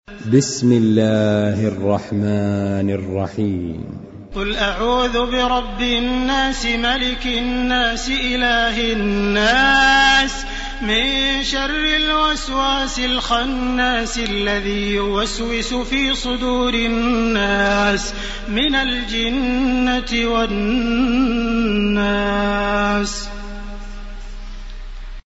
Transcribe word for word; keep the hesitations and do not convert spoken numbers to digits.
بسم الله الرحمن الرحيم. قل أعوذ برب الناس ملك الناس إله الناس من شر الوسواس الخناس الذي يوسوس في صدور الناس من الجنة والناس.